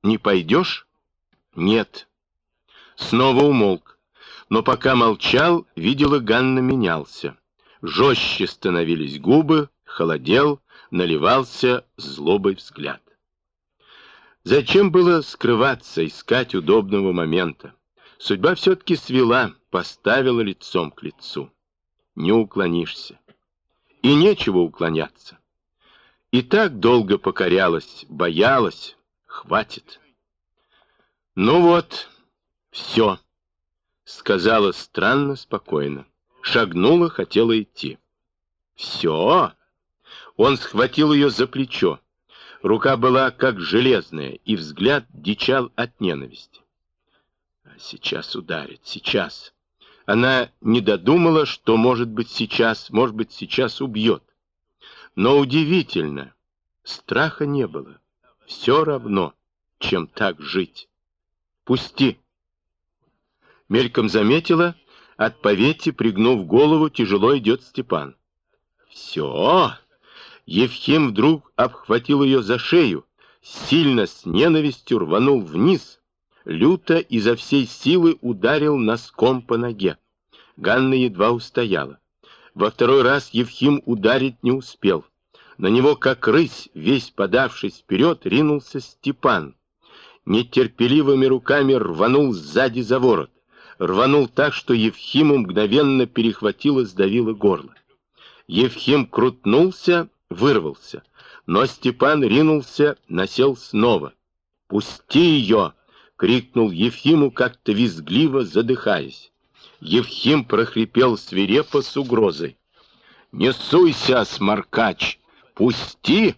Не пойдешь? Нет. Снова умолк. Но пока молчал, видела, Ганна менялся. Жестче становились губы, холодел, наливался злобой взгляд. Зачем было скрываться, искать удобного момента? Судьба все-таки свела, поставила лицом к лицу. Не уклонишься. И нечего уклоняться. И так долго покорялась, боялась. Хватит. Ну вот, все, сказала странно, спокойно. Шагнула, хотела идти. Все. Он схватил ее за плечо. Рука была как железная, и взгляд дичал от ненависти. Сейчас ударит, сейчас. Она не додумала, что может быть сейчас убьет. Но удивительно, страха не было. Все равно, чем так жить. Пусти. Мельком заметила, от повети, пригнув голову, тяжело идет Степан. Все. Евхим вдруг обхватил ее за шею, сильно с ненавистью рванул вниз, люто изо всей силы ударил носком по ноге. Ганна едва устояла. Во второй раз Евхим ударить не успел. На него, как рысь, весь подавшись вперед, ринулся Степан. Нетерпеливыми руками рванул сзади за ворот. Рванул так, что Евхиму мгновенно перехватило, сдавило горло. Евхим крутнулся, вырвался, но Степан ринулся, насел снова. «Пусти ее!» — крикнул Евхиму, как-то визгливо задыхаясь. Евхим прохрипел свирепо с угрозой. «Не суйся, сморкач! Пусти!»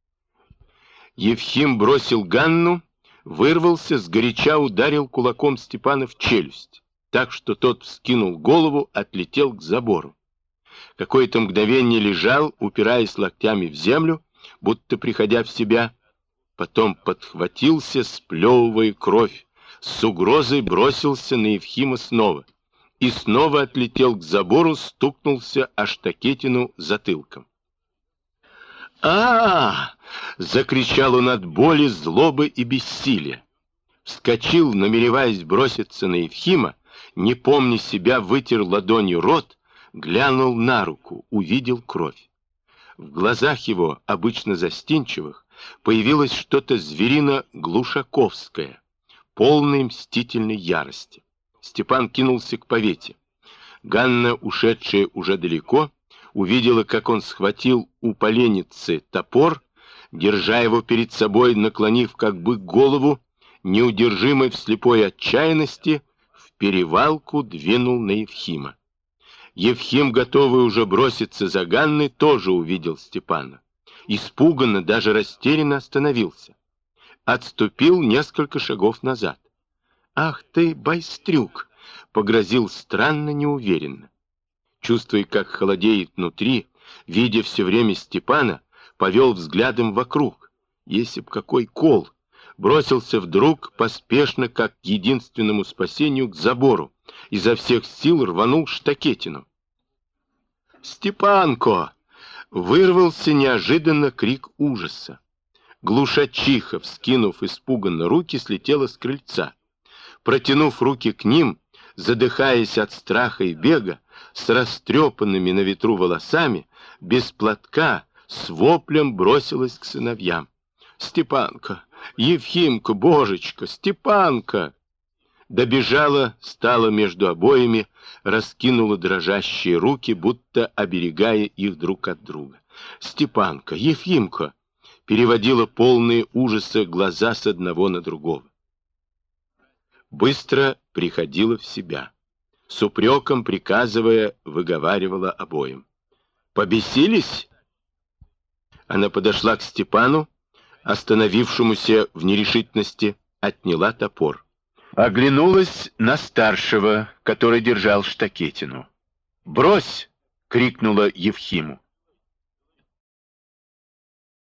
Евхим бросил Ганну, вырвался, сгоряча ударил кулаком Степана в челюсть, так что тот вскинул голову, отлетел к забору. Какое-то мгновение лежал, упираясь локтями в землю, будто приходя в себя. Потом подхватился, сплевывая кровь, с угрозой бросился на Евхима снова. И снова отлетел к забору, стукнулся о штакетину затылком. Закричал он от боли, злобы и бессилия. Вскочил, намереваясь броситься на Евхима, не помня себя, вытер ладонью рот, глянул на руку, увидел кровь. В глазах его, обычно застенчивых, появилось что-то зверино-глушаковское, полной мстительной ярости. Степан кинулся к повете. Ганна, ушедшая уже далеко, увидела, как он схватил у поленницы топор, держа его перед собой, наклонив как бы голову, неудержимой в слепой отчаянности, в перевалку двинул на Евхима. Евхим, готовый уже броситься за Ганной, тоже увидел Степана. Испуганно, даже растерянно остановился. Отступил несколько шагов назад. «Ах ты, байстрюк!» — погрозил странно, неуверенно. Чувствуя, как холодеет внутри, видя все время Степана, повел взглядом вокруг. Если б какой кол! Бросился вдруг, поспешно, как к единственному спасению, к забору. Изо всех сил рванул штакетину. «Степанко!» — вырвался неожиданно крик ужаса. Глушачиха, вскинув испуганно руки, слетела с крыльца. Протянув руки к ним, задыхаясь от страха и бега, с растрепанными на ветру волосами, без платка, с воплем бросилась к сыновьям. «Степанка! Евхимка! Божечка! Степанка!» Добежала, стала между обоими, раскинула дрожащие руки, будто оберегая их друг от друга. «Степанка! Ефимка!» переводила полные ужаса глаза с одного на другого. Быстро приходила в себя. С упреком, приказывая, выговаривала обоим. «Побесились?» Она подошла к Степану, остановившемуся в нерешительности, отняла топор. Оглянулась на старшего, который держал штакетину. «Брось!» — крикнула Евхиму.